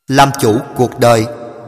Làm chủ cuộc đời.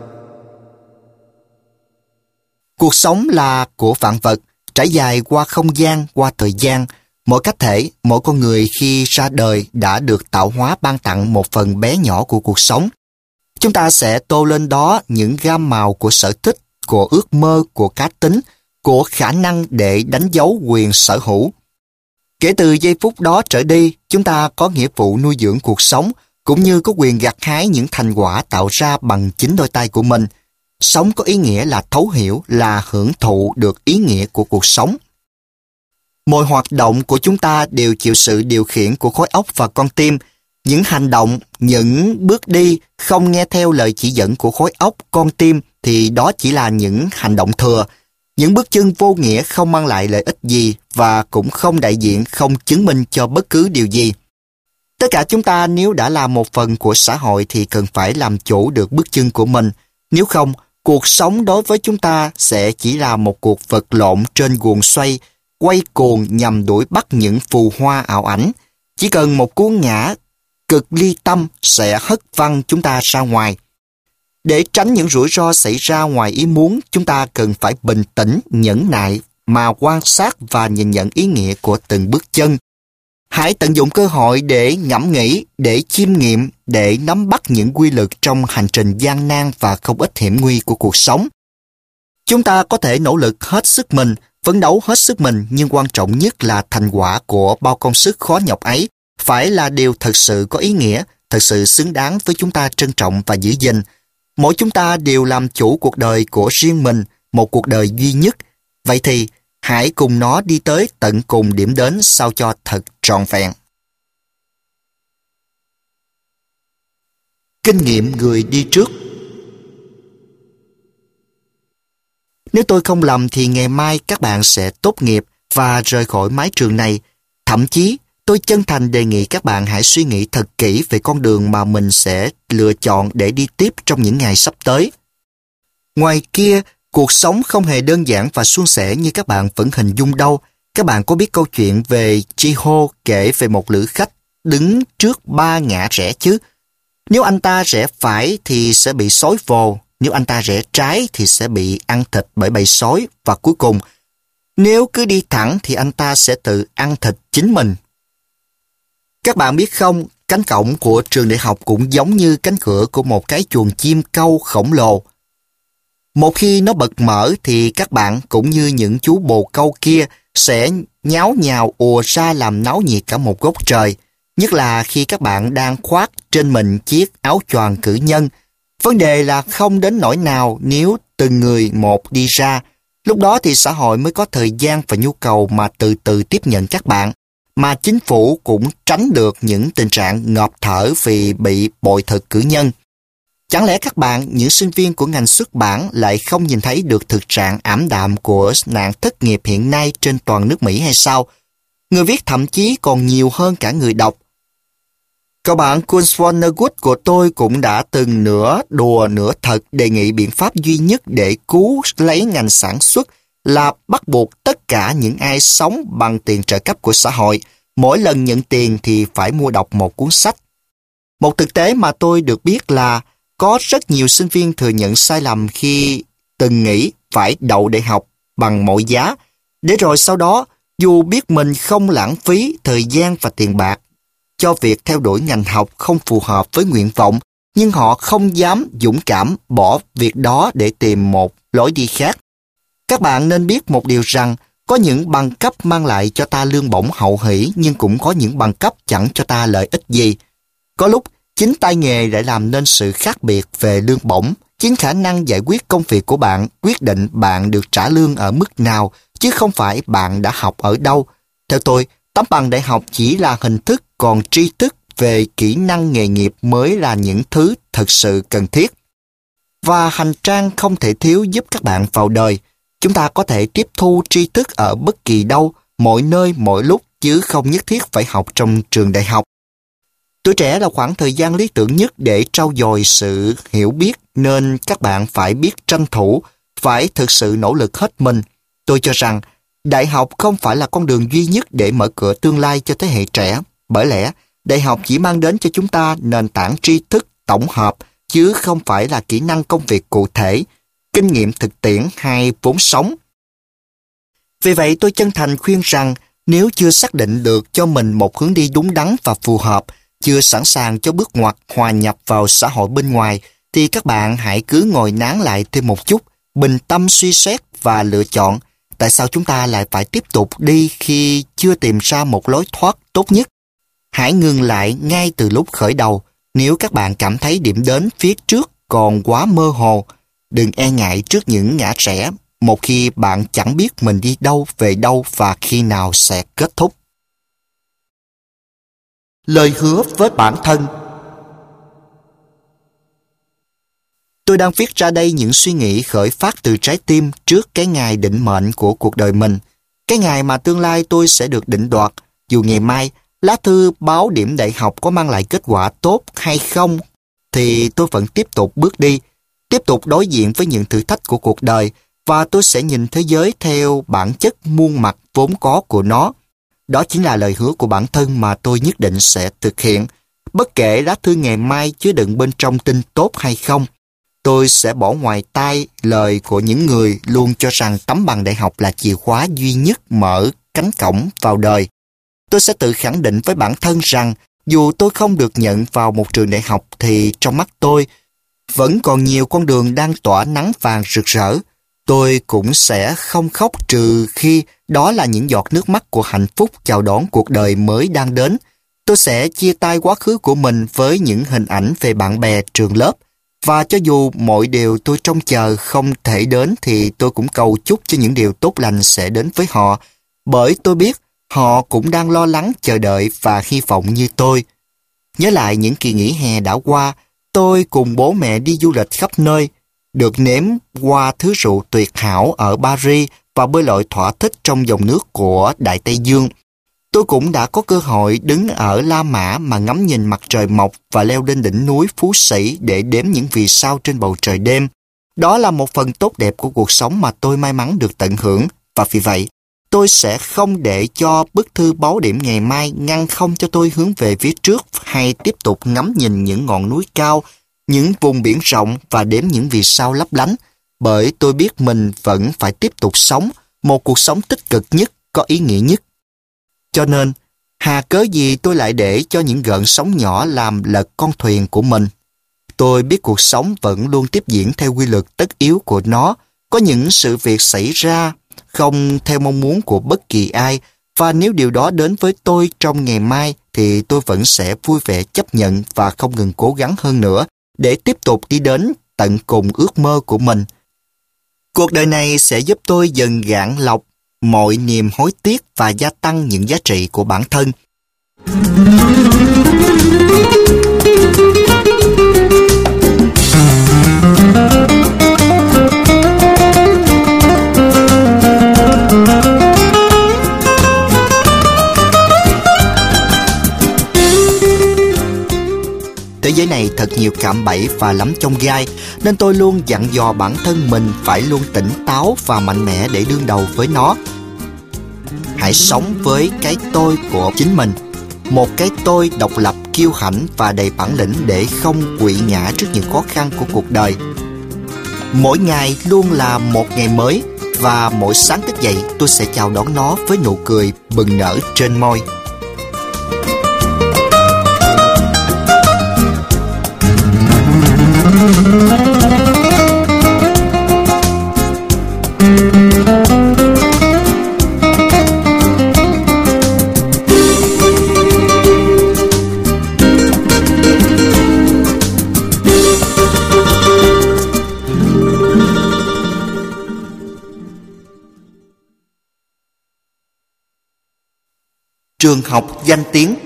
Cuộc sống là của vạn vật, trải dài qua không gian, qua thời gian. Mỗi cá thể, mỗi con người khi ra đời đã được tạo hóa ban tặng một phần bé nhỏ của cuộc sống. Chúng ta sẽ tô lên đó những gam màu của sở thích, của ước mơ, của cá tính, của khả năng để đánh dấu quyền sở hữu. Kể từ giây phút đó trở đi, chúng ta có nghĩa vụ nuôi dưỡng cuộc sống, cũng như có quyền gặt hái những thành quả tạo ra bằng chính đôi tay của mình. Sống có ý nghĩa là thấu hiểu, là hưởng thụ được ý nghĩa của cuộc sống. Mọi hoạt động của chúng ta đều chịu sự điều khiển của khối óc và con tim. Những hành động, những bước đi không nghe theo lời chỉ dẫn của khối óc, con tim thì đó chỉ là những hành động thừa. Những bước chân vô nghĩa không mang lại lợi ích gì và cũng không đại diện, không chứng minh cho bất cứ điều gì. Tất cả chúng ta nếu đã là một phần của xã hội thì cần phải làm chủ được bước chân của mình. Nếu không, cuộc sống đối với chúng ta sẽ chỉ là một cuộc vật lộn trên guồng xoay, quay cuồng nhằm đuổi bắt những phù hoa ảo ảnh. Chỉ cần một cú ngã cực ly tâm sẽ hất văng chúng ta ra ngoài. Để tránh những rủi ro xảy ra ngoài ý muốn, chúng ta cần phải bình tĩnh, nhẫn nại mà quan sát và nhìn nhận ý nghĩa của từng bước chân. Hãy tận dụng cơ hội để ngẫm nghĩ, để chiêm nghiệm, để nắm bắt những quy luật trong hành trình gian nan và không ít hiểm nguy của cuộc sống. Chúng ta có thể nỗ lực hết sức mình, phấn đấu hết sức mình, nhưng quan trọng nhất là thành quả của bao công sức khó nhọc ấy phải là điều thật sự có ý nghĩa, thật sự xứng đáng với chúng ta trân trọng và giữ gìn. Mỗi chúng ta đều làm chủ cuộc đời của riêng mình, một cuộc đời duy nhất. Vậy thì, hãy cùng nó đi tới tận cùng điểm đến sao cho thật trọn vẹn. Kinh nghiệm người đi trước. Nếu tôi không lầm thì ngày mai các bạn sẽ tốt nghiệp và rời khỏi mái trường này. Thậm chí, tôi chân thành đề nghị các bạn hãy suy nghĩ thật kỹ về con đường mà mình sẽ lựa chọn để đi tiếp trong những ngày sắp tới. Ngoài kia, cuộc sống không hề đơn giản và suôn sẻ như các bạn vẫn hình dung đâu. Các bạn có biết câu chuyện về Chi-hô kể về một lữ khách đứng trước 3 ngã rẽ chứ? Nếu anh ta rẽ phải thì sẽ bị sói vồ, nếu anh ta rẽ trái thì sẽ bị ăn thịt bởi bầy sói, và cuối cùng, nếu cứ đi thẳng thì anh ta sẽ tự ăn thịt chính mình. Các bạn biết không, cánh cổng của trường đại học cũng giống như cánh cửa của một cái chuồng chim câu khổng lồ. Một khi nó bật mở thì các bạn cũng như những chú bồ câu kia sẽ nháo nhào ùa ra làm náo nhiệt cả một góc trời, nhất là khi các bạn đang khoác trên mình chiếc áo choàng cử nhân. Vấn đề là không đến nỗi nào nếu từng người một đi ra, lúc đó thì xã hội mới có thời gian và nhu cầu mà từ từ tiếp nhận các bạn, mà chính phủ cũng tránh được những tình trạng ngộp thở vì bị bội thực cử nhân. Chẳng lẽ các bạn, những sinh viên của ngành xuất bản lại không nhìn thấy được thực trạng ảm đạm của nạn thất nghiệp hiện nay trên toàn nước Mỹ hay sao? Người viết thậm chí còn nhiều hơn cả người đọc. Cậu bạn Kunz Vonnegut của tôi cũng đã từng nửa đùa nửa thật đề nghị biện pháp duy nhất để cứu lấy ngành sản xuất là bắt buộc tất cả những ai sống bằng tiền trợ cấp của xã hội, mỗi lần nhận tiền thì phải mua đọc một cuốn sách. Một thực tế mà tôi được biết là có rất nhiều sinh viên thừa nhận sai lầm khi từng nghĩ phải đậu đại học bằng mọi giá, để rồi sau đó, dù biết mình không lãng phí thời gian và tiền bạc cho việc theo đuổi ngành học không phù hợp với nguyện vọng, nhưng họ không dám dũng cảm bỏ việc đó để tìm một lối đi khác. Các bạn nên biết một điều rằng, có những bằng cấp mang lại cho ta lương bổng hậu hỷ, nhưng cũng có những bằng cấp chẳng cho ta lợi ích gì. Có lúc, chính tay nghề lại làm nên sự khác biệt về lương bổng. Chính khả năng giải quyết công việc của bạn quyết định bạn được trả lương ở mức nào, chứ không phải bạn đã học ở đâu. Theo tôi, tấm bằng đại học chỉ là hình thức, còn tri thức về kỹ năng nghề nghiệp mới là những thứ thật sự cần thiết. Và hành trang không thể thiếu giúp các bạn vào đời. Chúng ta có thể tiếp thu tri thức ở bất kỳ đâu, mọi nơi, mọi lúc, chứ không nhất thiết phải học trong trường đại học. Tuổi trẻ là khoảng thời gian lý tưởng nhất để trau dồi sự hiểu biết, nên các bạn phải biết tranh thủ, phải thực sự nỗ lực hết mình. Tôi cho rằng, đại học không phải là con đường duy nhất để mở cửa tương lai cho thế hệ trẻ. Bởi lẽ, đại học chỉ mang đến cho chúng ta nền tảng tri thức tổng hợp, chứ không phải là kỹ năng công việc cụ thể, kinh nghiệm thực tiễn hay vốn sống. Vì vậy tôi chân thành khuyên rằng nếu chưa xác định được cho mình một hướng đi đúng đắn và phù hợp, chưa sẵn sàng cho bước ngoặt hòa nhập vào xã hội bên ngoài, thì các bạn hãy cứ ngồi nán lại thêm một chút, bình tâm suy xét và lựa chọn tại sao chúng ta lại phải tiếp tục đi khi chưa tìm ra một lối thoát tốt nhất. Hãy ngừng lại ngay từ lúc khởi đầu nếu các bạn cảm thấy điểm đến phía trước còn quá mơ hồ. Đừng e ngại trước những ngã rẽ một khi bạn chẳng biết mình đi đâu, về đâu và khi nào sẽ kết thúc. Lời hứa với bản thân. Tôi đang viết ra đây những suy nghĩ khởi phát từ trái tim trước cái ngày định mệnh của cuộc đời mình. Cái ngày mà tương lai tôi sẽ được định đoạt. Dù ngày mai, lá thư báo điểm đại học có mang lại kết quả tốt hay không, thì tôi vẫn tiếp tục bước đi, tiếp tục đối diện với những thử thách của cuộc đời, và tôi sẽ nhìn thế giới theo bản chất muôn mặt vốn có của nó. Đó chính là lời hứa của bản thân mà tôi nhất định sẽ thực hiện. Bất kể lá thư ngày mai chứa đựng bên trong tin tốt hay không, tôi sẽ bỏ ngoài tai lời của những người luôn cho rằng tấm bằng đại học là chìa khóa duy nhất mở cánh cổng vào đời. Tôi sẽ tự khẳng định với bản thân rằng dù tôi không được nhận vào một trường đại học thì trong mắt tôi vẫn còn nhiều con đường đang tỏa nắng vàng rực rỡ. Tôi cũng sẽ không khóc trừ khi đó là những giọt nước mắt của hạnh phúc chào đón cuộc đời mới đang đến. Tôi sẽ chia tay quá khứ của mình với những hình ảnh về bạn bè trường lớp. Và cho dù mọi điều tôi trông chờ không thể đến thì tôi cũng cầu chúc cho những điều tốt lành sẽ đến với họ. Bởi tôi biết họ cũng đang lo lắng, chờ đợi và hy vọng như tôi. Nhớ lại những kỳ nghỉ hè đã qua, tôi cùng bố mẹ đi du lịch khắp nơi, được nếm qua thứ rượu tuyệt hảo ở Paris và bơi lội thỏa thích trong dòng nước của Đại Tây Dương. Tôi cũng đã có cơ hội đứng ở La Mã mà ngắm nhìn mặt trời mọc và leo lên đỉnh núi Phú Sĩ để đếm những vì sao trên bầu trời đêm. Đó là một phần tốt đẹp của cuộc sống mà tôi may mắn được tận hưởng, và vì vậy, tôi sẽ không để cho bức thư báo điểm ngày mai ngăn không cho tôi hướng về phía trước hay tiếp tục ngắm nhìn những ngọn núi cao, những vùng biển rộng và đếm những vì sao lấp lánh, bởi tôi biết mình vẫn phải tiếp tục sống một cuộc sống tích cực nhất, có ý nghĩa nhất. Cho nên, hà cớ gì tôi lại để cho những gợn sóng nhỏ làm lật con thuyền của mình. Tôi biết cuộc sống vẫn luôn tiếp diễn theo quy luật tất yếu của nó, có những sự việc xảy ra không theo mong muốn của bất kỳ ai, và nếu điều đó đến với tôi trong ngày mai thì tôi vẫn sẽ vui vẻ chấp nhận và không ngừng cố gắng hơn nữa để tiếp tục đi đến tận cùng ước mơ của mình. Cuộc đời này sẽ giúp tôi dần gạn lọc mọi niềm hối tiếc và gia tăng những giá trị của bản thân. Thế giới này thật nhiều cạm bẫy và lắm chông gai, nên tôi luôn dặn dò bản thân mình phải luôn tỉnh táo và mạnh mẽ để đương đầu với nó. Hãy sống với cái tôi của chính mình, một cái tôi độc lập, kiêu hãnh và đầy bản lĩnh để không quỵ ngã trước những khó khăn của cuộc đời. Mỗi ngày luôn là một ngày mới, và mỗi sáng thức dậy tôi sẽ chào đón nó với nụ cười bừng nở trên môi. Trường học danh tiếng.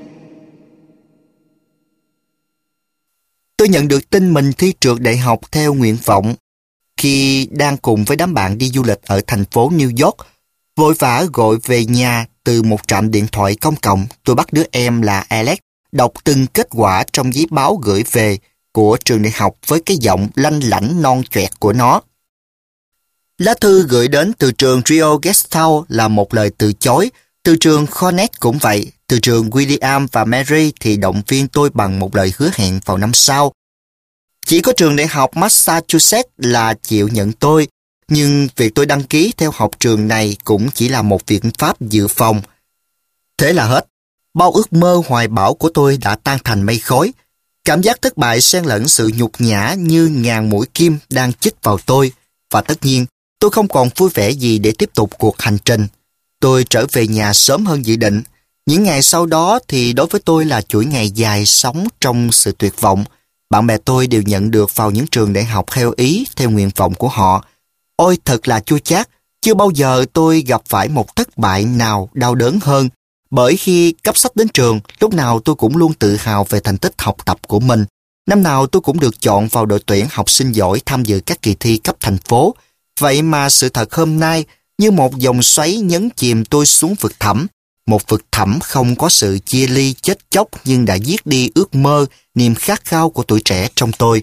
Tôi nhận được tin mình thi trượt đại học theo nguyện vọng khi đang cùng với đám bạn đi du lịch ở thành phố New York. Vội vã gọi về nhà từ một trạm điện thoại công cộng, tôi bắt đứa em là Alex đọc từng kết quả trong giấy báo gửi về của trường đại học với cái giọng lanh lảnh non choẹt của nó. Lá thư gửi đến từ trường Rio Guesthouse là một lời từ chối, từ trường Cornell cũng vậy, từ trường William và Mary thì động viên tôi bằng một lời hứa hẹn vào năm sau. Chỉ có trường đại học Massachusetts là chịu nhận tôi, nhưng việc tôi đăng ký theo học trường này cũng chỉ là một biện pháp dự phòng. Thế là hết. Bao ước mơ hoài bão của tôi đã tan thành mây khói. Cảm giác thất bại xen lẫn sự nhục nhã như ngàn mũi kim đang chích vào tôi. Và tất nhiên, tôi không còn vui vẻ gì để tiếp tục cuộc hành trình. Tôi trở về nhà sớm hơn dự định. Những ngày sau đó thì đối với tôi là chuỗi ngày dài sống trong sự tuyệt vọng. Bạn bè tôi đều nhận được vào những trường đại học theo ý, theo nguyện vọng của họ. Ôi thật là chua chát, chưa bao giờ tôi gặp phải một thất bại nào đau đớn hơn. Bởi khi cấp sách đến trường, lúc nào tôi cũng luôn tự hào về thành tích học tập của mình. Năm nào tôi cũng được chọn vào đội tuyển học sinh giỏi tham dự các kỳ thi cấp thành phố. Vậy mà sự thật hôm nay, như một dòng xoáy nhấn chìm tôi xuống vực thẳm. Một vực thẳm không có sự chia ly chết chóc nhưng đã giết đi ước mơ, niềm khát khao của tuổi trẻ trong tôi.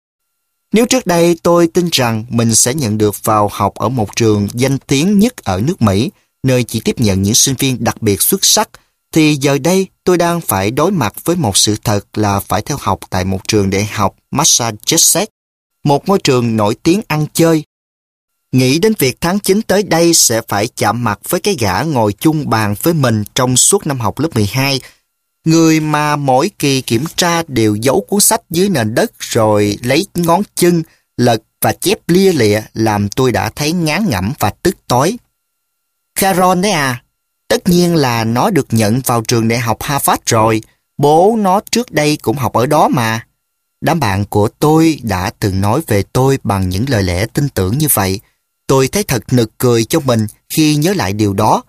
Nếu trước đây tôi tin rằng mình sẽ nhận được vào học ở một trường danh tiếng nhất ở nước Mỹ, nơi chỉ tiếp nhận những sinh viên đặc biệt xuất sắc, thì giờ đây tôi đang phải đối mặt với một sự thật là phải theo học tại một trường đại học Massachusetts, một ngôi trường nổi tiếng ăn chơi. Nghĩ đến việc tháng 9 tới đây sẽ phải chạm mặt với cái gã ngồi chung bàn với mình trong suốt năm học lớp 12, người mà mỗi kỳ kiểm tra đều giấu cuốn sách dưới nền đất rồi lấy ngón chân, lật và chép lia lịa làm tôi đã thấy ngán ngẩm và tức tối. Caron đấy à, tất nhiên là nó được nhận vào trường đại học Harvard rồi, bố nó trước đây cũng học ở đó mà. Đám bạn của tôi đã từng nói về tôi bằng những lời lẽ tin tưởng như vậy. Tôi thấy thật nực cười cho mình khi nhớ lại điều đó.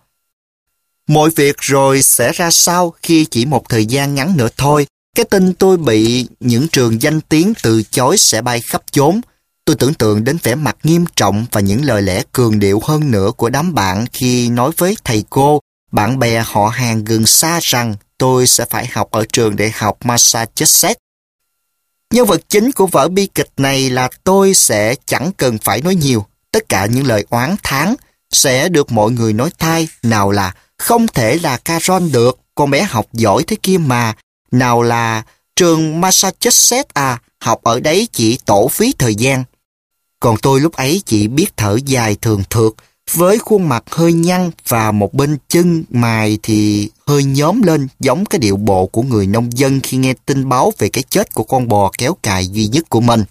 Mọi việc rồi sẽ ra sao khi chỉ một thời gian ngắn nữa thôi, cái tin tôi bị những trường danh tiếng từ chối sẽ bay khắp chốn. Tôi tưởng tượng đến vẻ mặt nghiêm trọng và những lời lẽ cường điệu hơn nữa của đám bạn khi nói với thầy cô, bạn bè họ hàng gần xa rằng tôi sẽ phải học ở trường đại học Massachusetts. Nhân vật chính của vở bi kịch này là tôi sẽ chẳng cần phải nói nhiều. Tất cả những lời oán thán sẽ được mọi người nói thay, nào là không thể là Caron được, con bé học giỏi thế kia mà, nào là trường Massachusetts à, học ở đấy chỉ tổ phí thời gian. Còn tôi lúc ấy chỉ biết thở dài thường thượt, với khuôn mặt hơi nhăn và một bên chân mày thì hơi nhóm lên giống cái điệu bộ của người nông dân khi nghe tin báo về cái chết của con bò kéo cài duy nhất của mình.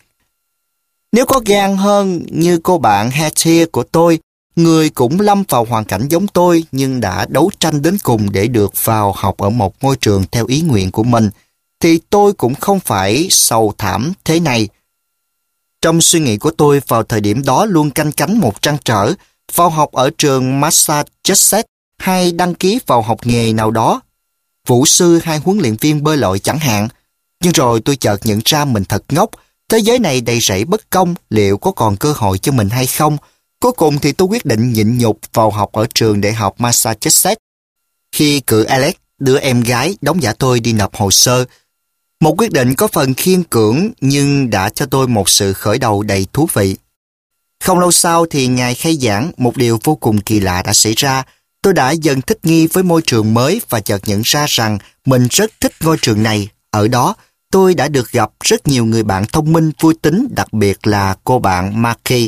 Nếu có gan hơn như cô bạn Hattie của tôi, người cũng lâm vào hoàn cảnh giống tôi nhưng đã đấu tranh đến cùng để được vào học ở một ngôi trường theo ý nguyện của mình, thì tôi cũng không phải sầu thảm thế này. Trong suy nghĩ của tôi vào thời điểm đó luôn canh cánh một trăn trở, vào học ở trường Massachusetts hay đăng ký vào học nghề nào đó, vũ sư hay huấn luyện viên bơi lội chẳng hạn. Nhưng rồi tôi chợt nhận ra mình thật ngốc, thế giới này đầy rẫy bất công, liệu có còn cơ hội cho mình hay không? Cuối cùng thì tôi quyết định nhịn nhục vào học ở trường đại học Massachusetts. Khi cử Alex, đứa em gái đóng giả tôi đi nộp hồ sơ, một quyết định có phần khiên cưỡng nhưng đã cho tôi một sự khởi đầu đầy thú vị. Không lâu sau thì ngày khai giảng, một điều vô cùng kỳ lạ đã xảy ra. Tôi đã dần thích nghi với môi trường mới và chợt nhận ra rằng mình rất thích ngôi trường này. Ở đó, tôi đã được gặp rất nhiều người bạn thông minh, vui tính, đặc biệt là cô bạn Marky.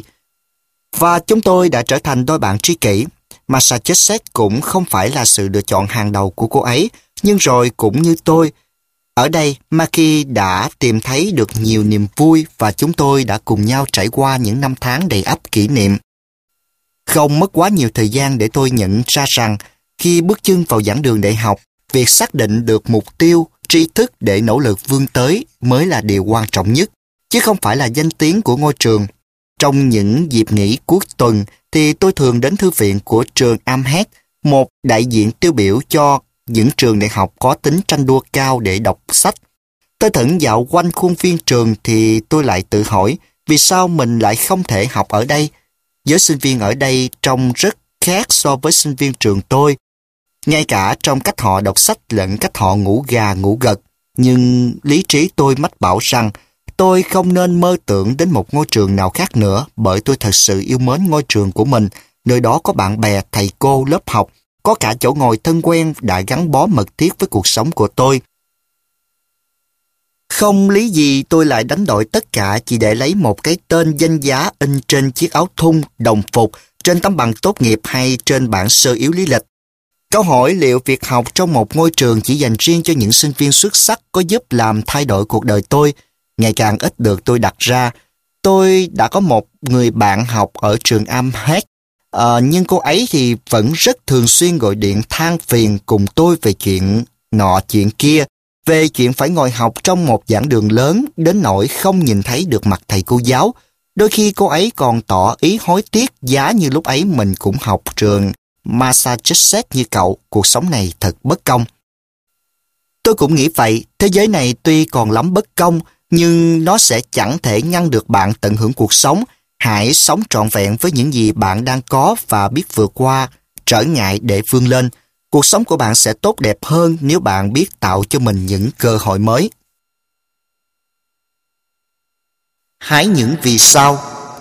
Và chúng tôi đã trở thành đôi bạn tri kỷ. Massachusetts cũng không phải là sự lựa chọn hàng đầu của cô ấy, nhưng rồi cũng như tôi, ở đây Marky đã tìm thấy được nhiều niềm vui và chúng tôi đã cùng nhau trải qua những năm tháng đầy ắp kỷ niệm. Không mất quá nhiều thời gian để tôi nhận ra rằng khi bước chân vào giảng đường đại học, việc xác định được mục tiêu, tri thức để nỗ lực vươn tới mới là điều quan trọng nhất, chứ không phải là danh tiếng của ngôi trường. Trong những dịp nghỉ cuối tuần thì tôi thường đến thư viện của trường Amherst, một đại diện tiêu biểu cho những trường đại học có tính tranh đua cao để đọc sách. Tôi thẫn dạo quanh khuôn viên trường thì tôi lại tự hỏi vì sao mình lại không thể học ở đây. Giới sinh viên ở đây trông rất khác so với sinh viên trường tôi, ngay cả trong cách họ đọc sách lẫn cách họ ngủ gà ngủ gật. Nhưng lý trí tôi mách bảo rằng tôi không nên mơ tưởng đến một ngôi trường nào khác nữa, bởi tôi thật sự yêu mến ngôi trường của mình. Nơi đó có bạn bè, thầy cô, lớp học, có cả chỗ ngồi thân quen đã gắn bó mật thiết với cuộc sống của tôi. Không lý gì tôi lại đánh đổi tất cả chỉ để lấy một cái tên danh giá in trên chiếc áo thun, đồng phục, trên tấm bằng tốt nghiệp hay trên bản sơ yếu lý lịch. Câu hỏi liệu việc học trong một ngôi trường chỉ dành riêng cho những sinh viên xuất sắc có giúp làm thay đổi cuộc đời tôi ngày càng ít được tôi đặt ra. Tôi đã có một người bạn học ở trường Amherst, nhưng cô ấy thì vẫn rất thường xuyên gọi điện than phiền cùng tôi về chuyện nọ chuyện kia, về chuyện phải ngồi học trong một giảng đường lớn đến nỗi không nhìn thấy được mặt thầy cô giáo. Đôi khi cô ấy còn tỏ ý hối tiếc giá như lúc ấy mình cũng học trường Massachusetts như cậu, cuộc sống này thật bất công. Tôi cũng nghĩ vậy, thế giới này tuy còn lắm bất công, nhưng nó sẽ chẳng thể ngăn được bạn tận hưởng cuộc sống. Hãy sống trọn vẹn với những gì bạn đang có và biết vượt qua trở ngại để vươn lên. Cuộc sống của bạn sẽ tốt đẹp hơn nếu bạn biết tạo cho mình những cơ hội mới. Hái những vì sao.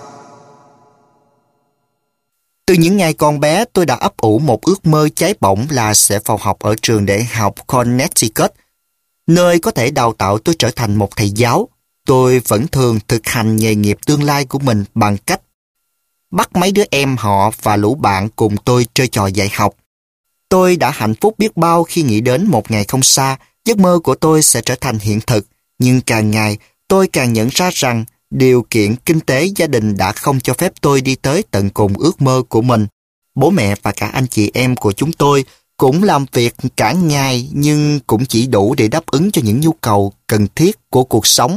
Từ những ngày còn bé, tôi đã ấp ủ một ước mơ cháy bỏng là sẽ vào học ở trường đại học Connecticut, nơi có thể đào tạo tôi trở thành một thầy giáo. Tôi vẫn thường thực hành nghề nghiệp tương lai của mình bằng cách bắt mấy đứa em họ và lũ bạn cùng tôi chơi trò dạy học. Tôi đã hạnh phúc biết bao khi nghĩ đến một ngày không xa, giấc mơ của tôi sẽ trở thành hiện thực. Nhưng càng ngày, tôi càng nhận ra rằng điều kiện kinh tế gia đình đã không cho phép tôi đi tới tận cùng ước mơ của mình. Bố mẹ và cả anh chị em của chúng tôi cũng làm việc cả ngày nhưng cũng chỉ đủ để đáp ứng cho những nhu cầu cần thiết của cuộc sống.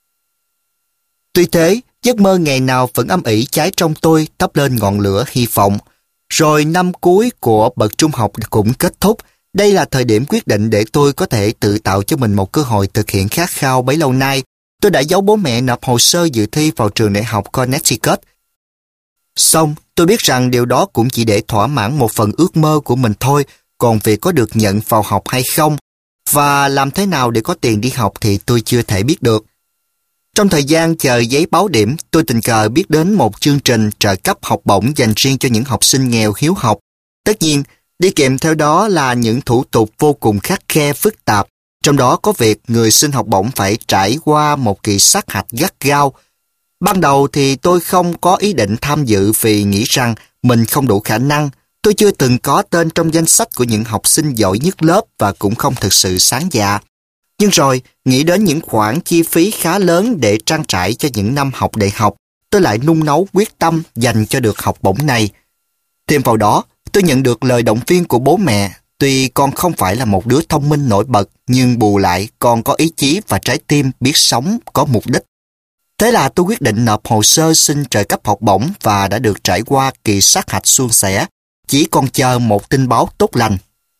Tuy thế, giấc mơ ngày nào vẫn âm ỉ cháy trong tôi, thắp lên ngọn lửa hy vọng. Rồi năm cuối của bậc trung học cũng kết thúc. Đây là thời điểm quyết định để tôi có thể tự tạo cho mình một cơ hội thực hiện khát khao bấy lâu nay. Tôi đã giấu bố mẹ nộp hồ sơ dự thi vào trường đại học Connecticut. Xong, tôi biết rằng điều đó cũng chỉ để thỏa mãn một phần ước mơ của mình thôi, còn việc có được nhận vào học hay không, và làm thế nào để có tiền đi học thì tôi chưa thể biết được. Trong thời gian chờ giấy báo điểm, tôi tình cờ biết đến một chương trình trợ cấp học bổng dành riêng cho những học sinh nghèo hiếu học. Tất nhiên, đi kèm theo đó là những thủ tục vô cùng khắt khe phức tạp, trong đó có việc người xin học bổng phải trải qua một kỳ sát hạch gắt gao. Ban đầu thì tôi không có ý định tham dự vì nghĩ rằng mình không đủ khả năng. Tôi chưa từng có tên trong danh sách của những học sinh giỏi nhất lớp và cũng không thực sự sáng dạ. Nhưng rồi, nghĩ đến những khoản chi phí khá lớn để trang trải cho những năm học đại học, tôi lại nung nấu quyết tâm dành cho được học bổng này. Thêm vào đó, tôi nhận được lời động viên của bố mẹ. Tuy con không phải là một đứa thông minh nổi bật, nhưng bù lại con có ý chí và trái tim biết sống, có mục đích. Thế là tôi quyết định nộp hồ sơ xin trợ cấp học bổng và đã được trải qua kỳ sát hạch suôn sẻ, chỉ còn chờ một tin báo tốt lành.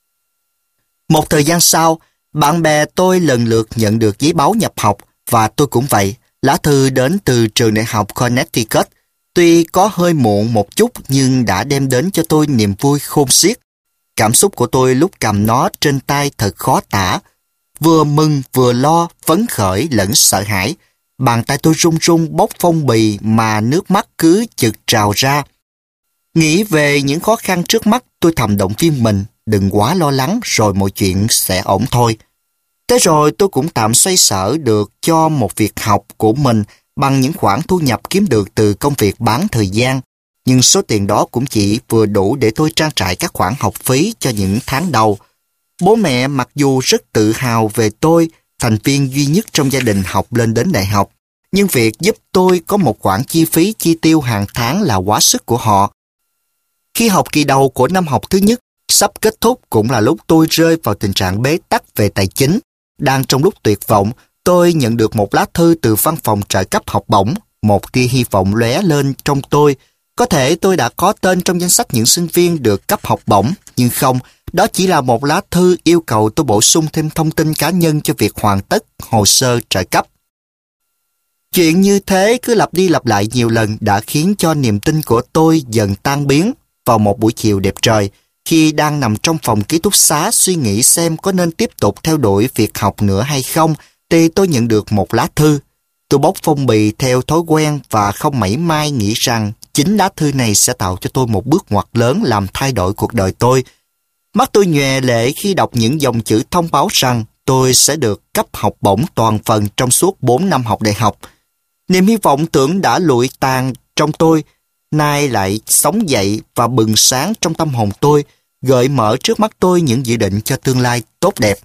Một thời gian sau, bạn bè tôi lần lượt nhận được giấy báo nhập học và tôi cũng vậy. Lá thư đến từ trường đại học Connecticut, tuy có hơi muộn một chút nhưng đã đem đến cho tôi niềm vui khôn xiết. Cảm xúc của tôi lúc cầm nó trên tay thật khó tả. Vừa mừng vừa lo, phấn khởi lẫn sợ hãi. Bàn tay tôi run run bóc phong bì mà nước mắt cứ chực trào ra. Nghĩ về những khó khăn trước mắt, tôi thầm động viên mình, đừng quá lo lắng rồi mọi chuyện sẽ ổn thôi. Thế rồi tôi cũng tạm xoay sở được cho một việc học của mình bằng những khoản thu nhập kiếm được từ công việc bán thời gian. Nhưng số tiền đó cũng chỉ vừa đủ để tôi trang trải các khoản học phí cho những tháng đầu. Bố mẹ mặc dù rất tự hào về tôi, thành viên duy nhất trong gia đình học lên đến đại học, nhưng việc giúp tôi có một khoản chi phí chi tiêu hàng tháng là quá sức của họ. Khi học kỳ đầu của năm học thứ nhất sắp kết thúc cũng là lúc tôi rơi vào tình trạng bế tắc về tài chính. Đang trong lúc tuyệt vọng, tôi nhận được một lá thư từ văn phòng trợ cấp học bổng. Một tia hy vọng lóe lên trong tôi. Có thể tôi đã có tên trong danh sách những sinh viên được cấp học bổng, nhưng không, đó chỉ là một lá thư yêu cầu tôi bổ sung thêm thông tin cá nhân cho việc hoàn tất hồ sơ trợ cấp. Chuyện như thế cứ lặp đi lặp lại nhiều lần đã khiến cho niềm tin của tôi dần tan biến. Vào một buổi chiều đẹp trời, khi đang nằm trong phòng ký túc xá suy nghĩ xem có nên tiếp tục theo đuổi việc học nữa hay không, thì tôi nhận được một lá thư. Tôi bóc phong bì theo thói quen và không mảy may nghĩ rằng chính lá thư này sẽ tạo cho tôi một bước ngoặt lớn làm thay đổi cuộc đời tôi. Mắt tôi nhòe lệ khi đọc những dòng chữ thông báo rằng tôi sẽ được cấp học bổng toàn phần trong suốt 4 năm học đại học. Niềm hy vọng tưởng đã lụi tàn trong tôi, nay lại sống dậy và bừng sáng trong tâm hồn tôi, gợi mở trước mắt tôi những dự định cho tương lai tốt đẹp.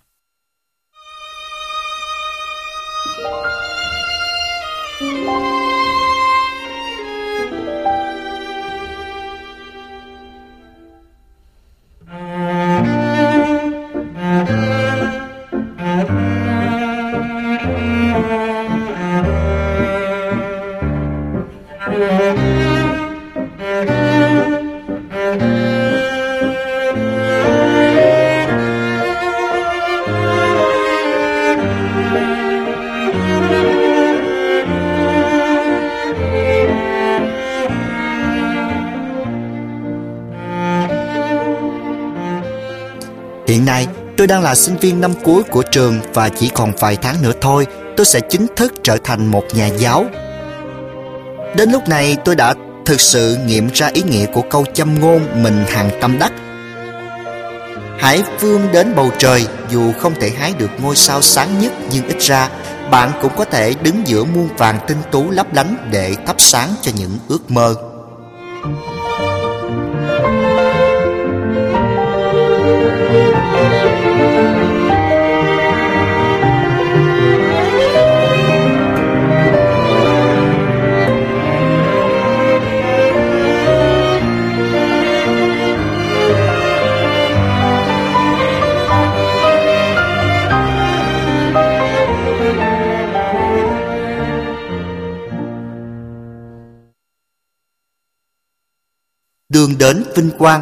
Hiện nay, tôi đang là sinh viên năm cuối của trường và chỉ còn vài tháng nữa thôi, tôi sẽ chính thức trở thành một nhà giáo. Đến lúc này, tôi đã thực sự nghiệm ra ý nghĩa của câu châm ngôn mình hàng tâm đắc. Hãy vươn đến bầu trời, dù không thể hái được ngôi sao sáng nhất, nhưng ít ra bạn cũng có thể đứng giữa muôn vàn tinh tú lấp lánh để thắp sáng cho những ước mơ. Đường đến vinh quang.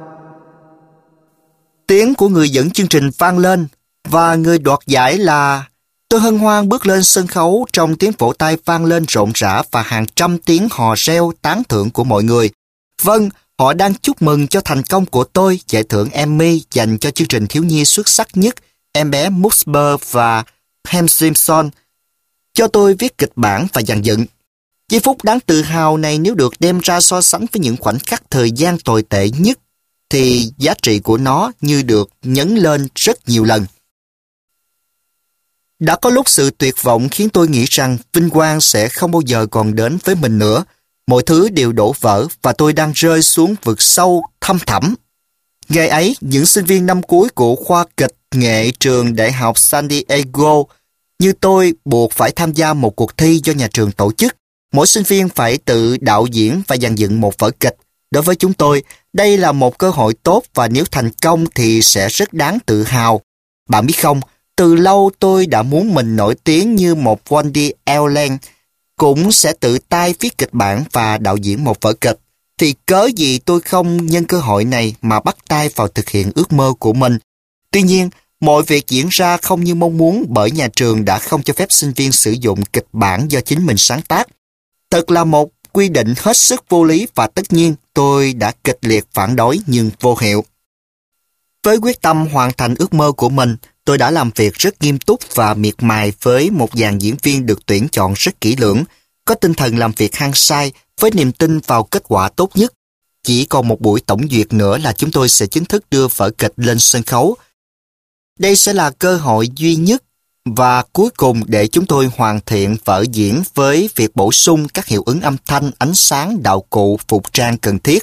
Tiếng của người dẫn chương trình vang lên và người đoạt giải là... Tôi hân hoan bước lên sân khấu trong tiếng vỗ tay vang lên rộn rã và hàng trăm tiếng hò reo tán thưởng của mọi người. Vâng, họ đang chúc mừng cho thành công của tôi, giải thưởng Emmy dành cho chương trình thiếu nhi xuất sắc nhất, Em bé Musber và Ham Simpson, cho tôi viết kịch bản và dàn dựng. Giây phút đáng tự hào này nếu được đem ra so sánh với những khoảnh khắc thời gian tồi tệ nhất, thì giá trị của nó như được nhấn lên rất nhiều lần. Đã có lúc sự tuyệt vọng khiến tôi nghĩ rằng vinh quang sẽ không bao giờ còn đến với mình nữa. Mọi thứ đều đổ vỡ và tôi đang rơi xuống vực sâu thăm thẳm. Ngày ấy, những sinh viên năm cuối của khoa kịch nghệ trường Đại học San Diego như tôi buộc phải tham gia một cuộc thi do nhà trường tổ chức. Mỗi sinh viên phải tự đạo diễn và dàn dựng một vở kịch. Đối với chúng tôi, đây là một cơ hội tốt và nếu thành công thì sẽ rất đáng tự hào. Bạn biết không, từ lâu tôi đã muốn mình nổi tiếng như một Woody Allen, cũng sẽ tự tay viết kịch bản và đạo diễn một vở kịch. Thì cớ gì tôi không nhân cơ hội này mà bắt tay vào thực hiện ước mơ của mình. Tuy nhiên, mọi việc diễn ra không như mong muốn bởi nhà trường đã không cho phép sinh viên sử dụng kịch bản do chính mình sáng tác. Thật là một quy định hết sức vô lý và tất nhiên tôi đã kịch liệt phản đối nhưng vô hiệu. Với quyết tâm hoàn thành ước mơ của mình, tôi đã làm việc rất nghiêm túc và miệt mài với một dàn diễn viên được tuyển chọn rất kỹ lưỡng, có tinh thần làm việc hăng say với niềm tin vào kết quả tốt nhất. Chỉ còn một buổi tổng duyệt nữa là chúng tôi sẽ chính thức đưa vở kịch lên sân khấu. Đây sẽ là cơ hội duy nhất và cuối cùng để chúng tôi hoàn thiện vở diễn với việc bổ sung các hiệu ứng âm thanh, ánh sáng, đạo cụ, phục trang cần thiết.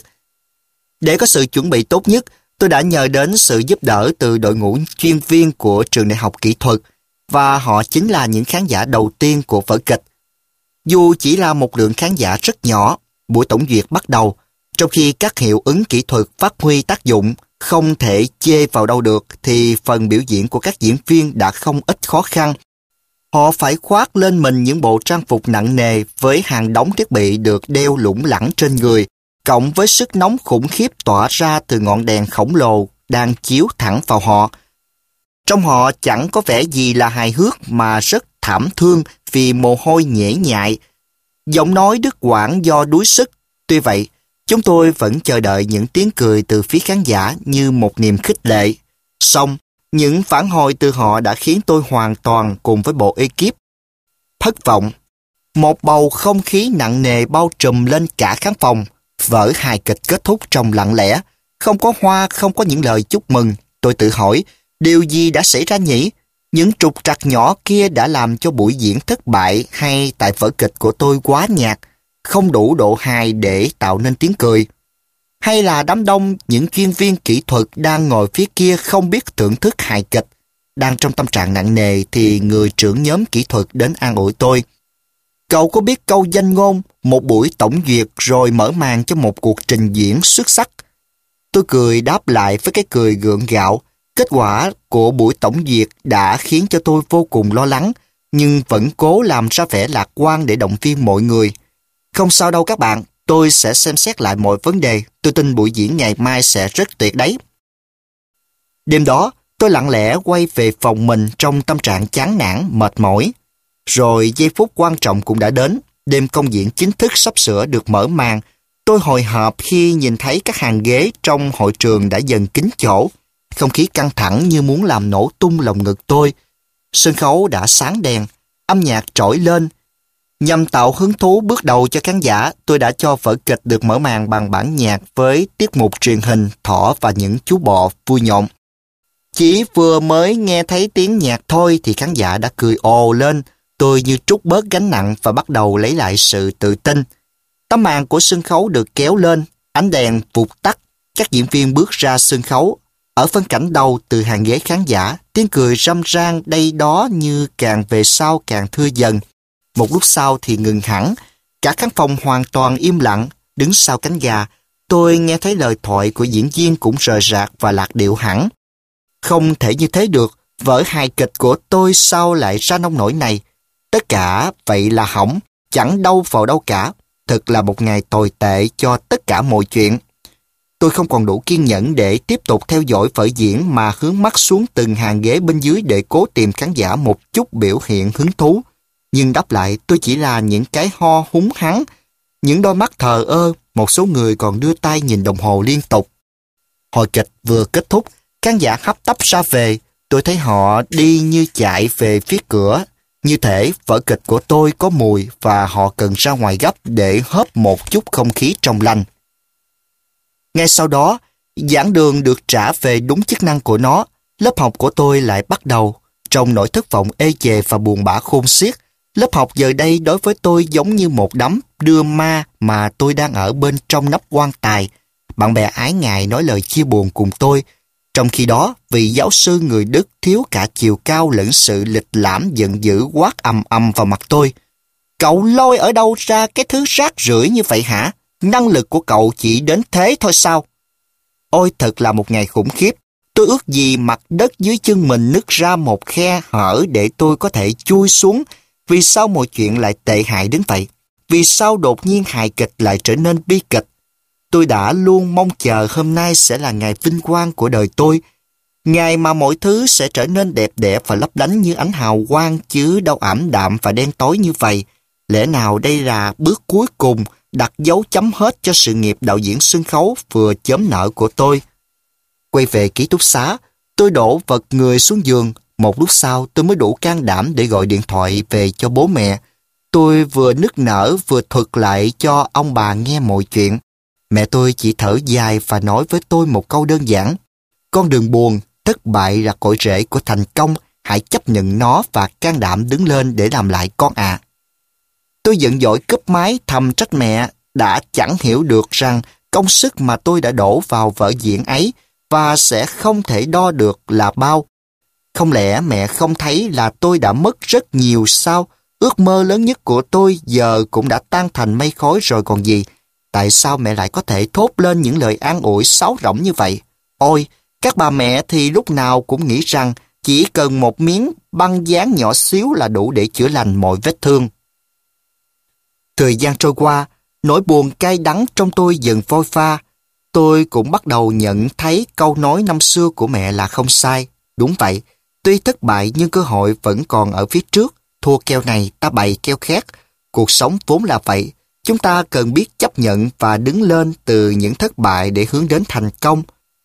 Để có sự chuẩn bị tốt nhất, tôi đã nhờ đến sự giúp đỡ từ đội ngũ chuyên viên của trường đại học kỹ thuật và họ chính là những khán giả đầu tiên của vở kịch. Dù chỉ là một lượng khán giả rất nhỏ, buổi tổng duyệt bắt đầu, trong khi các hiệu ứng kỹ thuật phát huy tác dụng không thể chê vào đâu được thì phần biểu diễn của các diễn viên đã không ít khó khăn. Họ phải khoác lên mình những bộ trang phục nặng nề với hàng đống thiết bị được đeo lủng lẳng trên người, cộng với sức nóng khủng khiếp tỏa ra từ ngọn đèn khổng lồ đang chiếu thẳng vào họ. Trong họ chẳng có vẻ gì là hài hước mà rất thảm thương vì mồ hôi nhễ nhại. Giọng nói đứt quãng do đuối sức. Tuy vậy, chúng tôi vẫn chờ đợi những tiếng cười từ phía khán giả như một niềm khích lệ. Song, những phản hồi từ họ đã khiến tôi hoàn toàn cùng với bộ ekip thất vọng. Một bầu không khí nặng nề bao trùm lên cả khán phòng. Vở hài kịch kết thúc trong lặng lẽ. Không có hoa, không có những lời chúc mừng. Tôi tự hỏi, điều gì đã xảy ra nhỉ? Những trục trặc nhỏ kia đã làm cho buổi diễn thất bại, hay tại vở kịch của tôi quá nhạt, không đủ độ hài để tạo nên tiếng cười? Hay là đám đông những chuyên viên kỹ thuật đang ngồi phía kia không biết thưởng thức hài kịch? Đang trong tâm trạng nặng nề thì người trưởng nhóm kỹ thuật đến an ủi tôi. Cậu có biết câu danh ngôn, một buổi tổng duyệt rồi mở màn cho một cuộc trình diễn xuất sắc? Tôi cười đáp lại với cái cười gượng gạo. Kết quả của buổi tổng duyệt đã khiến cho tôi vô cùng lo lắng, nhưng vẫn cố làm ra vẻ lạc quan để động viên mọi người. Không sao đâu các bạn, tôi sẽ xem xét lại mọi vấn đề. Tôi tin buổi diễn ngày mai sẽ rất tuyệt đấy. Đêm đó, tôi lặng lẽ quay về phòng mình trong tâm trạng chán nản, mệt mỏi. Rồi giây phút quan trọng cũng đã đến. Đêm công diễn chính thức sắp sửa được mở màn. Tôi hồi hộp khi nhìn thấy các hàng ghế trong hội trường đã dần kín chỗ. Không khí căng thẳng như muốn làm nổ tung lồng ngực tôi. Sân khấu đã sáng đèn, âm nhạc trỗi lên. Nhằm tạo hứng thú bước đầu cho khán giả, tôi đã cho vở kịch được mở màn bằng bản nhạc với tiết mục truyền hình Thỏ và những chú bò vui nhộn. Chỉ vừa mới nghe thấy tiếng nhạc thôi thì khán giả đã cười ồ lên. Tôi như trút bớt gánh nặng và bắt đầu lấy lại sự tự tin. Tấm màn của sân khấu được kéo lên, ánh đèn vụt tắt, các diễn viên bước ra sân khấu. Ở phân cảnh đầu từ hàng ghế khán giả, tiếng cười râm ran đây đó như càng về sau càng thưa dần. Một lúc sau thì ngừng hẳn, cả khán phòng hoàn toàn im lặng. Đứng sau cánh gà, tôi nghe thấy lời thoại của diễn viên cũng rời rạc và lạc điệu hẳn. Không thể như thế được, vở hài kịch của tôi sao lại ra nông nỗi này? Tất cả vậy là hỏng, chẳng đâu vào đâu cả. Thật là một ngày tồi tệ cho tất cả mọi chuyện. Tôi không còn đủ kiên nhẫn để tiếp tục theo dõi vở diễn mà hướng mắt xuống từng hàng ghế bên dưới để cố tìm khán giả một chút biểu hiện hứng thú. Nhưng đáp lại tôi chỉ là những cái ho húng hắng, những đôi mắt thờ ơ, một số người còn đưa tay nhìn đồng hồ liên tục. Hồi kịch vừa kết thúc, khán giả hấp tấp ra về, tôi thấy họ đi như chạy về phía cửa. Như thể vở kịch của tôi có mùi và họ cần ra ngoài gấp để hớp một chút không khí trong lành. Ngay sau đó, giảng đường được trả về đúng chức năng của nó. Lớp học của tôi lại bắt đầu. Trong nỗi thất vọng ê chề và buồn bã khôn xiết, lớp học giờ đây đối với tôi giống như một đám đưa ma mà tôi đang ở bên trong nắp quan tài. Bạn bè ái ngại nói lời chia buồn cùng tôi. Trong khi đó, vị giáo sư người Đức thiếu cả chiều cao lẫn sự lịch lãm giận dữ quát ầm ầm vào mặt tôi. Cậu lôi ở đâu ra cái thứ rác rưởi như vậy hả? Năng lực của cậu chỉ đến thế thôi sao? Ôi thật là một ngày khủng khiếp. Tôi ước gì mặt đất dưới chân mình nứt ra một khe hở để tôi có thể chui xuống. Vì sao mọi chuyện lại tệ hại đến vậy? Vì sao đột nhiên hài kịch lại trở nên bi kịch? Tôi đã luôn mong chờ hôm nay sẽ là ngày vinh quang của đời tôi. Ngày mà mọi thứ sẽ trở nên đẹp đẽ và lấp lánh như ánh hào quang chứ đâu ảm đạm và đen tối như vậy. Lẽ nào đây là bước cuối cùng đặt dấu chấm hết cho sự nghiệp đạo diễn sân khấu vừa chớm nở của tôi? Quay về ký túc xá, tôi đổ vật người xuống giường. Một lúc sau tôi mới đủ can đảm để gọi điện thoại về cho bố mẹ. Tôi vừa nức nở vừa thuật lại cho ông bà nghe mọi chuyện. Mẹ tôi chỉ thở dài và nói với tôi một câu đơn giản. Con đừng buồn, thất bại là cội rễ của thành công. Hãy chấp nhận nó và can đảm đứng lên để làm lại con ạ. Tôi giận dỗi cúp máy thầm trách mẹ đã chẳng hiểu được rằng công sức mà tôi đã đổ vào vở diễn ấy và sẽ không thể đo được là bao. Không lẽ mẹ không thấy là tôi đã mất rất nhiều sao? Ước mơ lớn nhất của tôi giờ cũng đã tan thành mây khói rồi còn gì. Tại sao mẹ lại có thể thốt lên những lời an ủi sáo rỗng như vậy? Ôi, các bà mẹ thì lúc nào cũng nghĩ rằng chỉ cần một miếng băng dán nhỏ xíu là đủ để chữa lành mọi vết thương. Thời gian trôi qua, nỗi buồn cay đắng trong tôi dần phôi pha. Tôi cũng bắt đầu nhận thấy câu nói năm xưa của mẹ là không sai. Đúng vậy, tuy thất bại nhưng cơ hội vẫn còn ở phía trước. Thua keo này ta bày keo khác. Cuộc sống vốn là vậy. Chúng ta cần biết chấp nhận và đứng lên từ những thất bại để hướng đến thành công.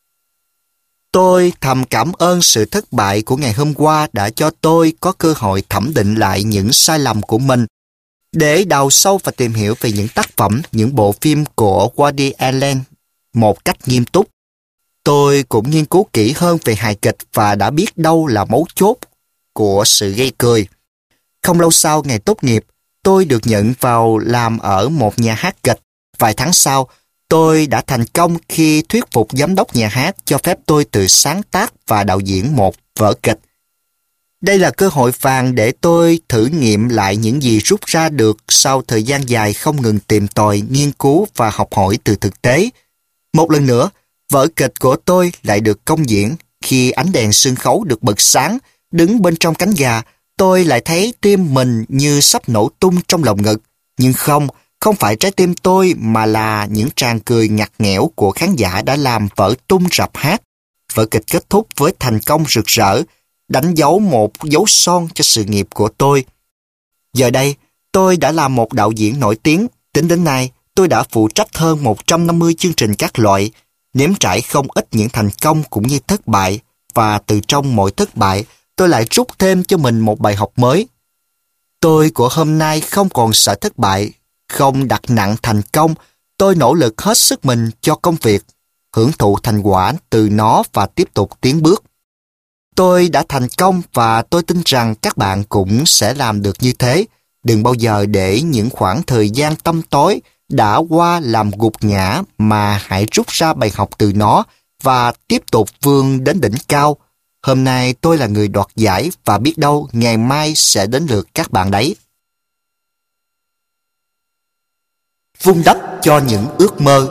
Tôi thầm cảm ơn sự thất bại của ngày hôm qua đã cho tôi có cơ hội thẩm định lại những sai lầm của mình, để đào sâu và tìm hiểu về những tác phẩm, những bộ phim của Woody Allen một cách nghiêm túc. Tôi cũng nghiên cứu kỹ hơn về hài kịch và đã biết đâu là mấu chốt của sự gây cười. Không lâu sau ngày tốt nghiệp, tôi được nhận vào làm ở một nhà hát kịch. Vài tháng sau, tôi đã thành công khi thuyết phục giám đốc nhà hát cho phép tôi tự sáng tác và đạo diễn một vở kịch. Đây là cơ hội vàng để tôi thử nghiệm lại những gì rút ra được sau thời gian dài không ngừng tìm tòi, nghiên cứu và học hỏi từ thực tế. Một lần nữa, vở kịch của tôi lại được công diễn. Khi ánh đèn sân khấu được bật sáng, đứng bên trong cánh gà, tôi lại thấy tim mình như sắp nổ tung trong lồng ngực. Nhưng không phải trái tim tôi mà là những tràng cười ngặt nghẽo của khán giả đã làm vỡ tung rạp hát. Vở kịch kết thúc với thành công rực rỡ, đánh dấu một dấu son cho sự nghiệp của tôi. Giờ đây, tôi đã là một đạo diễn nổi tiếng. Tính đến nay, tôi đã phụ trách hơn 150 chương trình các loại, nếm trải không ít những thành công cũng như thất bại, và từ trong mỗi thất bại, tôi lại rút thêm cho mình một bài học mới. Tôi của hôm nay không còn sợ thất bại, không đặt nặng thành công. Tôi nỗ lực hết sức mình cho công việc, hưởng thụ thành quả từ nó và tiếp tục tiến bước. Tôi đã thành công và tôi tin rằng các bạn cũng sẽ làm được như thế. Đừng bao giờ để những khoảng thời gian tăm tối đã qua làm gục ngã, mà hãy rút ra bài học từ nó và tiếp tục vươn đến đỉnh cao. Hôm nay tôi là người đoạt giải và biết đâu ngày mai sẽ đến lượt các bạn đấy. Vun đắp cho những ước mơ.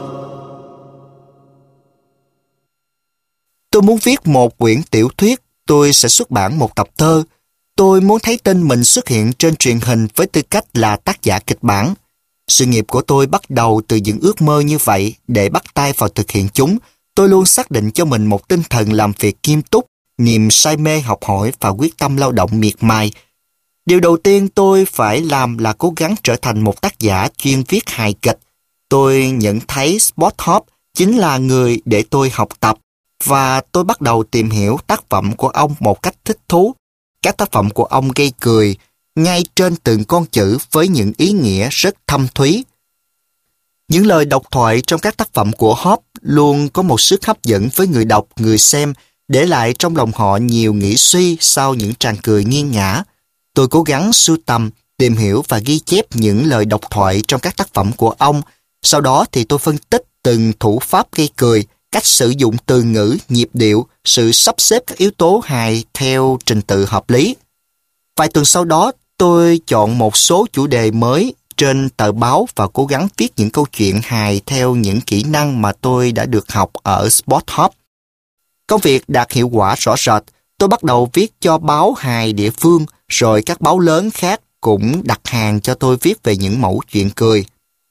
Tôi muốn viết một quyển tiểu thuyết. Tôi sẽ xuất bản một tập thơ. Tôi muốn thấy tên mình xuất hiện trên truyền hình với tư cách là tác giả kịch bản. Sự nghiệp của tôi bắt đầu từ những ước mơ như vậy. Để bắt tay vào thực hiện chúng, tôi luôn xác định cho mình một tinh thần làm việc nghiêm túc, niềm say mê học hỏi và quyết tâm lao động miệt mài. Điều đầu tiên tôi phải làm là cố gắng trở thành một tác giả chuyên viết hài kịch. Tôi nhận thấy Spotthorpe chính là người để tôi học tập, và tôi bắt đầu tìm hiểu tác phẩm của ông một cách thích thú. Các tác phẩm của ông gây cười ngay trên từng con chữ với những ý nghĩa rất thâm thúy. Những lời độc thoại trong các tác phẩm của Hope luôn có một sức hấp dẫn với người đọc, người xem, để lại trong lòng họ nhiều nghĩ suy sau những tràng cười nghiêng ngã. Tôi cố gắng sưu tầm, tìm hiểu và ghi chép những lời độc thoại trong các tác phẩm của ông. Sau đó thì tôi phân tích từng thủ pháp gây cười, cách sử dụng từ ngữ, nhịp điệu, sự sắp xếp các yếu tố hài theo trình tự hợp lý. Vài tuần sau đó, tôi chọn một số chủ đề mới trên tờ báo và cố gắng viết những câu chuyện hài theo những kỹ năng mà tôi đã được học ở Spotthorpe. Công việc đạt hiệu quả rõ rệt. Tôi bắt đầu viết cho báo hài địa phương, rồi các báo lớn khác cũng đặt hàng cho tôi viết về những mẩu chuyện cười.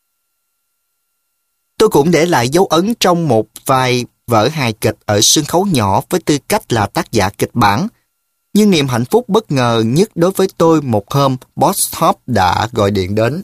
Tôi cũng để lại dấu ấn trong một vài vở hài kịch ở sân khấu nhỏ với tư cách là tác giả kịch bản. Nhưng niềm hạnh phúc bất ngờ nhất đối với tôi một hôm, Spotthorpe đã gọi điện đến.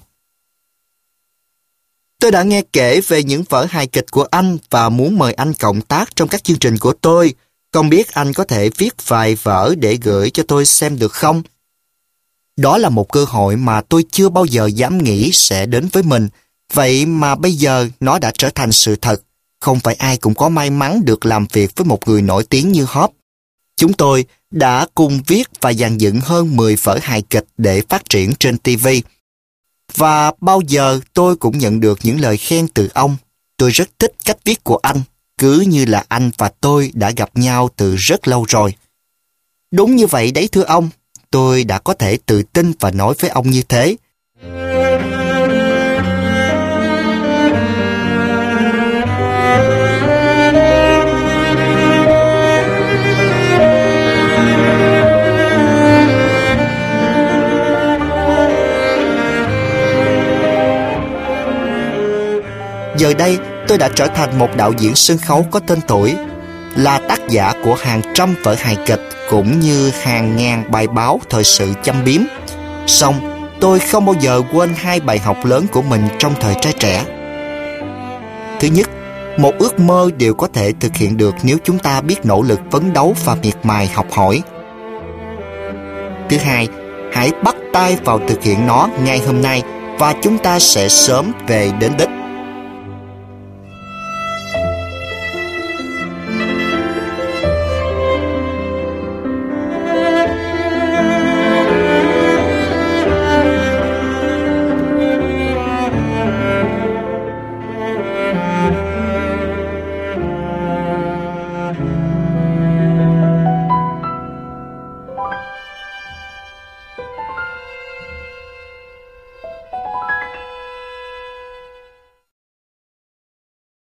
Tôi đã nghe kể về những vở hài kịch của anh và muốn mời anh cộng tác trong các chương trình của tôi. Không biết anh có thể viết vài vở để gửi cho tôi xem được không? Đó là một cơ hội mà tôi chưa bao giờ dám nghĩ sẽ đến với mình. Vậy mà bây giờ nó đã trở thành sự thật. Không phải ai cũng có may mắn được làm việc với một người nổi tiếng như Hope. Chúng tôi đã cùng viết và dàn dựng hơn 10 vở hài kịch để phát triển trên TV. Và bao giờ tôi cũng nhận được những lời khen từ ông. Tôi rất thích cách viết của anh, cứ như là anh và tôi đã gặp nhau từ rất lâu rồi. Đúng như vậy đấy thưa ông, tôi đã có thể tự tin và nói với ông như thế. Giờ đây, tôi đã trở thành một đạo diễn sân khấu có tên tuổi, là tác giả của hàng trăm vở hài kịch cũng như hàng ngàn bài báo thời sự châm biếm. Song, tôi không bao giờ quên hai bài học lớn của mình trong thời trai trẻ. Thứ nhất, một ước mơ đều có thể thực hiện được nếu chúng ta biết nỗ lực phấn đấu và miệt mài học hỏi. Thứ hai, hãy bắt tay vào thực hiện nó ngay hôm nay và chúng ta sẽ sớm về đến đích.